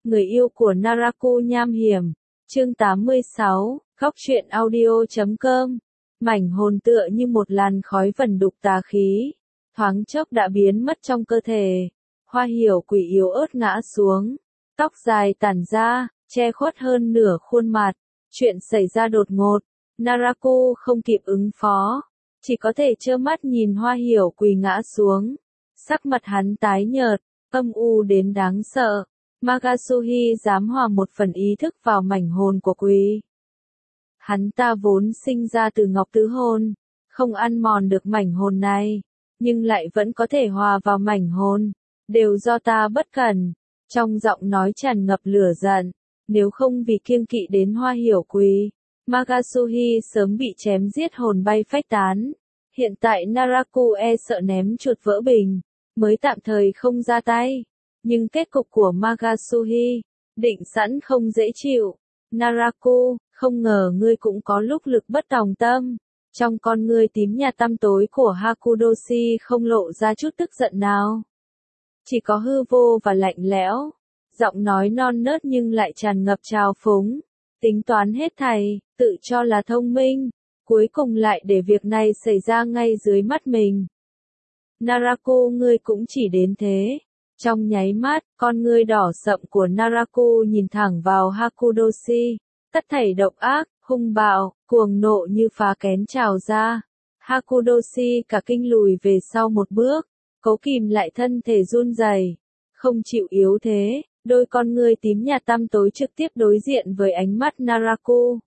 người yêu của Naraku nham hiểm. Chương 86, Góc truyện audio.com. Mảnh hồn tựa như một làn khói vẩn đục tà khí, thoáng chốc đã biến mất trong cơ thể. Hoa hiểu quỷ yếu ớt ngã xuống, tóc dài tản ra, che khuất hơn nửa khuôn mặt. Chuyện xảy ra đột ngột, Naraku không kịp ứng phó, chỉ có thể trơ mắt nhìn Hoa hiểu quỳ ngã xuống. Sắc mặt hắn tái nhợt, âm u đến đáng sợ. Magasuhi dám hòa một phần ý thức vào mảnh hồn của quỷ. Hắn ta vốn sinh ra từ ngọc tứ hồn, không ăn mòn được mảnh hồn này, nhưng lại vẫn có thể hòa vào mảnh hồn, đều do ta bất cẩn. Trong giọng nói tràn ngập lửa giận, nếu không vì kiêng kỵ đến Hoa hiểu quỷ, Magasuhi sớm bị chém giết hồn bay phách tán. Hiện tại Naraku e sợ ném chuột vỡ bình, mới tạm thời không ra tay. Nhưng kết cục của Magasuhi, định sẵn không dễ chịu. Naraku, không ngờ ngươi cũng có lúc lực bất tòng tâm. Trong con ngươi tím nhạt tăm tối của Hakudoshi không lộ ra chút tức giận nào. Chỉ có hư vô và lạnh lẽo. Giọng nói non nớt nhưng lại tràn ngập trào phúng. Tính toán hết thảy, tự cho là thông minh. Cuối cùng lại để việc này xảy ra ngay dưới mắt mình. Naraku ngươi cũng chỉ đến thế. Trong nháy mắt, con ngươi đỏ sậm của Naraku nhìn thẳng vào Hakudoshi. Tất thảy độc ác, hung bạo, cuồng nộ như phá kén trào ra. Hakudoshi cả kinh lùi về sau một bước, cố kìm lại thân thể run rẩy, không chịu yếu thế. Đôi con ngươi tím nhạt tăm tối trực tiếp đối diện với ánh mắt Naraku.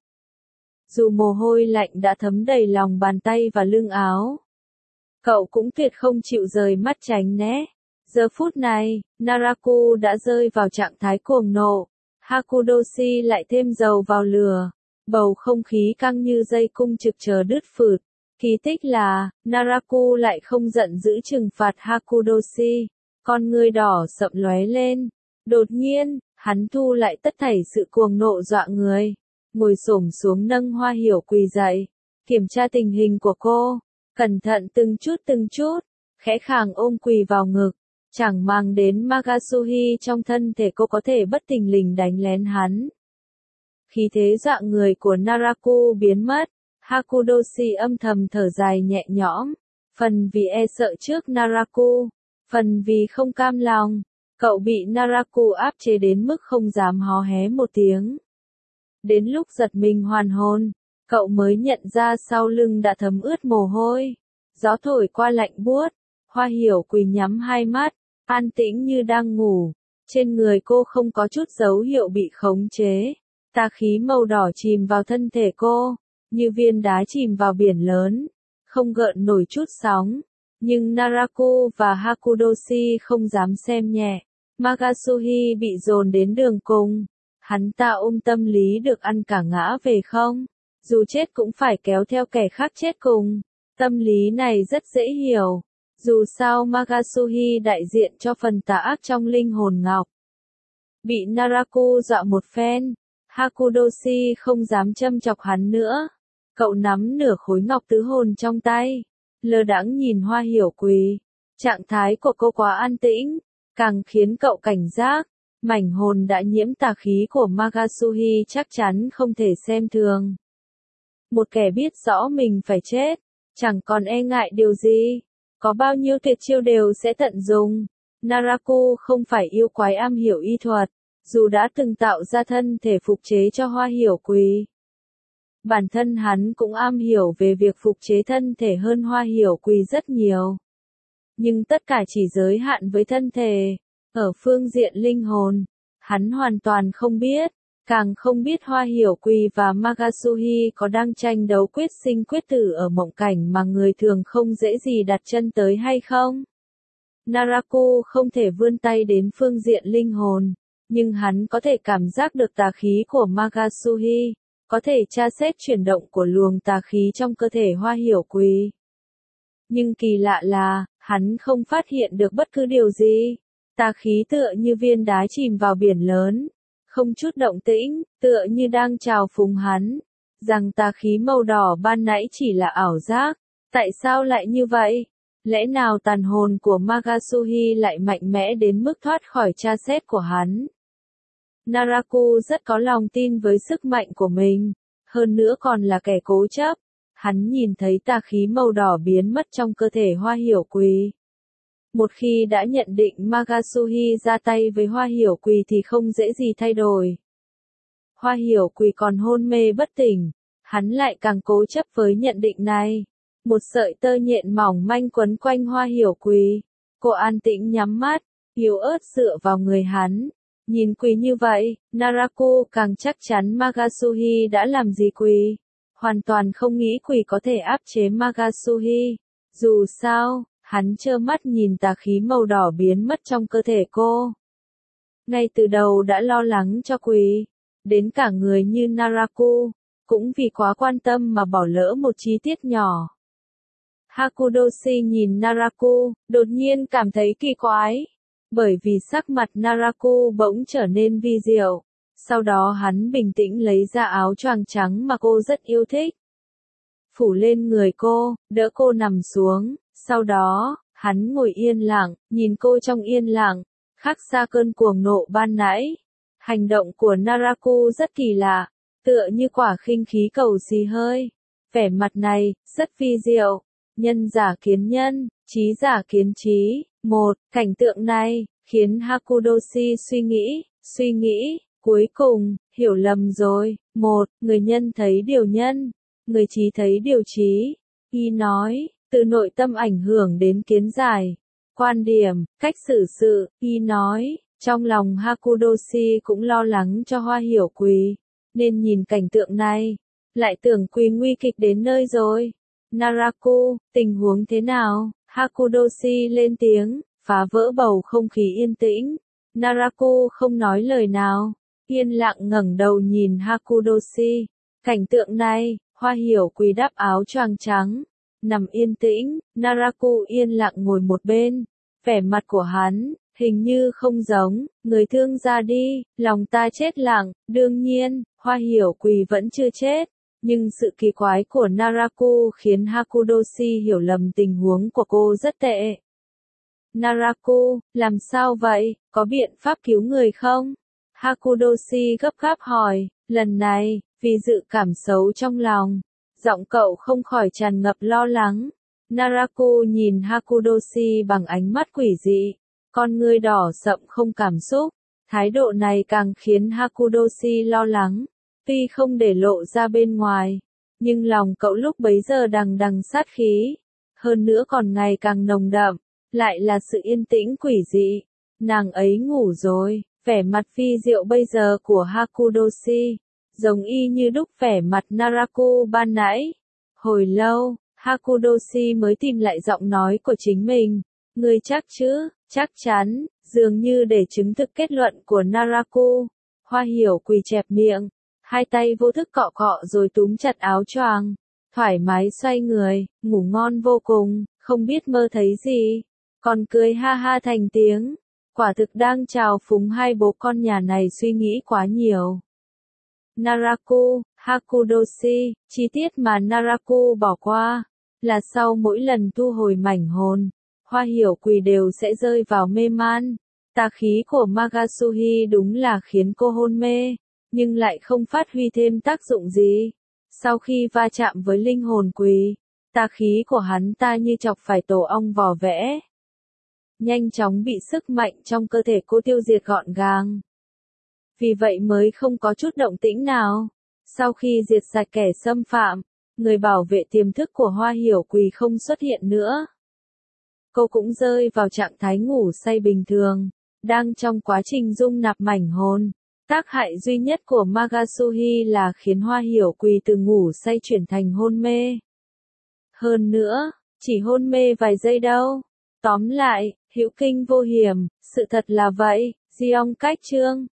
Dù mồ hôi lạnh đã thấm đầy lòng bàn tay và lưng áo, cậu cũng tuyệt không chịu rời mắt tránh né. Giờ phút này, Naraku đã rơi vào trạng thái cuồng nộ. Hakudoshi lại thêm dầu vào lửa. Bầu không khí căng như dây cung trực chờ đứt phượt. Kỳ tích là, Naraku lại không giận dữ trừng phạt Hakudoshi. Con ngươi đỏ sậm lóe lên. Đột nhiên, hắn thu lại tất thảy sự cuồng nộ dọa người. Ngồi xổm xuống nâng Hoa hiểu quỳ dậy. Kiểm tra tình hình của cô. Cẩn thận từng chút, khẽ khàng ôm quỳ vào ngực. Chẳng mang đến Magasuhi trong thân thể cô có thể bất thình lình đánh lén hắn. Khí thế dọa người của Naraku biến mất. Hakudoshi âm thầm thở dài nhẹ nhõm. Phần vì e sợ trước Naraku, phần vì không cam lòng. Cậu bị Naraku áp chế đến mức không dám hó hé một tiếng. Đến lúc giật mình hoàn hồn, cậu mới nhận ra sau lưng đã thấm ướt mồ hôi. Gió thổi qua lạnh buốt. Hoa hiểu quỳ nhắm hai mắt, an tĩnh như đang ngủ. Trên người cô không có chút dấu hiệu bị khống chế. Tà khí màu đỏ chìm vào thân thể cô, như viên đá chìm vào biển lớn, không gợn nổi chút sóng. Nhưng Naraku và Hakudoshi không dám xem nhẹ. Magasuhi bị dồn đến đường cùng. Hắn ta ôm tâm lý được ăn cả ngã về không? Dù chết cũng phải kéo theo kẻ khác chết cùng. Tâm lý này rất dễ hiểu. Dù sao Magasuhi đại diện cho phần tà ác trong linh hồn ngọc. Bị Naraku dọa một phen, Hakudoshi không dám châm chọc hắn nữa. Cậu nắm nửa khối ngọc tứ hồn trong tay, lơ đãng nhìn Hoa hiểu quỳ. Trạng thái của cô quá an tĩnh, càng khiến cậu cảnh giác. Mảnh hồn đã nhiễm tà khí của Magasuhi chắc chắn không thể xem thường. Một kẻ biết rõ mình phải chết, chẳng còn e ngại điều gì. Có bao nhiêu tuyệt chiêu đều sẽ tận dụng. Naraku không phải yêu quái am hiểu y thuật, dù đã từng tạo ra thân thể phục chế cho Hoa hiểu quỳ. Bản thân hắn cũng am hiểu về việc phục chế thân thể hơn Hoa hiểu quỳ rất nhiều. Nhưng tất cả chỉ giới hạn với thân thể. Ở phương diện linh hồn, hắn hoàn toàn không biết. Càng không biết Hoa hiểu quỳ và Magasuhi có đang tranh đấu quyết sinh quyết tử ở mộng cảnh mà người thường không dễ gì đặt chân tới hay không. Naraku không thể vươn tay đến phương diện linh hồn, nhưng hắn có thể cảm giác được tà khí của Magasuhi, có thể tra xét chuyển động của luồng tà khí trong cơ thể Hoa hiểu quỳ. Nhưng kỳ lạ là, hắn không phát hiện được bất cứ điều gì. Tà khí tựa như viên đá chìm vào biển lớn. Không chút động tĩnh, tựa như đang chào phúng hắn. Rằng tà khí màu đỏ ban nãy chỉ là ảo giác. Tại sao lại như vậy? Lẽ nào tàn hồn của Magasuhi lại mạnh mẽ đến mức thoát khỏi tra xét của hắn? Naraku rất có lòng tin với sức mạnh của mình, hơn nữa còn là kẻ cố chấp. Hắn nhìn thấy tà khí màu đỏ biến mất trong cơ thể Hoa Hiểu Quỳ. Một khi đã nhận định Magasuhi ra tay với Hoa Hiểu Quỳ thì không dễ gì thay đổi. Hoa Hiểu Quỳ còn hôn mê bất tỉnh, hắn lại càng cố chấp với nhận định này. Một sợi tơ nhện mỏng manh quấn quanh Hoa Hiểu Quỳ. Cô an tĩnh nhắm mắt, yếu ớt dựa vào người hắn. Nhìn Quỳ như vậy, Naraku càng chắc chắn Magasuhi đã làm gì Quỳ. Hoàn toàn không nghĩ Quỳ có thể áp chế Magasuhi. Dù sao, hắn trơ mắt nhìn tà khí màu đỏ biến mất trong cơ thể cô. Ngay từ đầu đã lo lắng cho Quỳ, đến cả người như Naraku, cũng vì quá quan tâm mà bỏ lỡ một chi tiết nhỏ. Hakudoshi nhìn Naraku, đột nhiên cảm thấy kỳ quái, bởi vì sắc mặt Naraku bỗng trở nên vi diệu. Sau đó hắn bình tĩnh lấy ra áo choàng trắng mà cô rất yêu thích. Phủ lên người cô, đỡ cô nằm xuống, sau đó, hắn ngồi yên lặng, nhìn cô trong yên lặng, khác xa cơn cuồng nộ ban nãy. Hành động của Naraku rất kỳ lạ, tựa như quả khinh khí cầu xì hơi. Vẻ mặt này, rất vi diệu. Nhân giả kiến nhân, trí giả kiến trí. Cảnh tượng này, khiến Hakudoshi suy nghĩ, cuối cùng, hiểu lầm rồi. Người nhân thấy điều nhân, người trí thấy điều trí. Y nói, từ nội tâm ảnh hưởng đến kiến giải, quan điểm, cách xử sự. Y nói, trong lòng Hakudoshi cũng lo lắng cho Hoa Hiểu Quỳ, nên nhìn cảnh tượng này, lại tưởng Quỳ nguy kịch đến nơi rồi. Naraku, tình huống thế nào? Hakudoshi lên tiếng, phá vỡ bầu không khí yên tĩnh. Naraku không nói lời nào, yên lặng ngẩng đầu nhìn Hakudoshi. Cảnh tượng này, Hoa Hiểu Quỳ đắp áo choàng trắng, nằm yên tĩnh, Naraku yên lặng ngồi một bên. Vẻ mặt của hắn, hình như không giống, người thương ra đi, lòng ta chết lặng. Đương nhiên, Hoa Hiểu Quỳ vẫn chưa chết. Nhưng sự kỳ quái của Naraku khiến Hakudoshi hiểu lầm tình huống của cô rất tệ. Naraku, làm sao vậy, có biện pháp cứu người không? Hakudoshi gấp gáp hỏi, lần này, vì dự cảm xấu trong lòng, giọng cậu không khỏi tràn ngập lo lắng. Naraku nhìn Hakudoshi bằng ánh mắt quỷ dị, con ngươi đỏ sậm không cảm xúc. Thái độ này càng khiến Hakudoshi lo lắng. Tuy không để lộ ra bên ngoài, nhưng lòng cậu lúc bấy giờ đằng đằng sát khí. Hơn nữa còn ngày càng nồng đậm, lại là sự yên tĩnh quỷ dị. Nàng ấy ngủ rồi, vẻ mặt phi diệu bây giờ của Hakudoshi, giống y như đúc vẻ mặt Naraku ban nãy. Hồi lâu, Hakudoshi mới tìm lại giọng nói của chính mình. Ngươi chắc chứ? Chắc chắn, dường như để chứng thực kết luận của Naraku. Hoa Hiểu Quỳ chẹp miệng, hai tay vô thức cọ cọ rồi túm chặt áo choàng, thoải mái xoay người, ngủ ngon vô cùng, không biết mơ thấy gì. Còn cười ha ha thành tiếng, quả thực đang trào phúng hai bố con nhà này suy nghĩ quá nhiều. Naraku, Hakudoshi, chi tiết mà Naraku bỏ qua, là sau mỗi lần thu hồi mảnh hồn, Hoa Hiểu Quỳ đều sẽ rơi vào mê man. Tà khí của Magasuhi đúng là khiến cô hôn mê, nhưng lại không phát huy thêm tác dụng gì. Sau khi va chạm với linh hồn Quỳ, tà khí của hắn ta như chọc phải tổ ong vò vẽ. Nhanh chóng bị sức mạnh trong cơ thể cô tiêu diệt gọn gàng. Vì vậy mới không có chút động tĩnh nào. Sau khi diệt sạch kẻ xâm phạm, người bảo vệ tiềm thức của Hoa Hiểu Quỳ không xuất hiện nữa. Cô cũng rơi vào trạng thái ngủ say bình thường, đang trong quá trình dung nạp mảnh hồn. Tác hại duy nhất của Magasuhi là khiến Hoa Hiểu Quỳ từ ngủ say chuyển thành hôn mê. Hơn nữa, chỉ hôn mê vài giây đâu. Tóm lại, hữu kinh vô hiểm, sự thật là vậy. Giong Cách Chương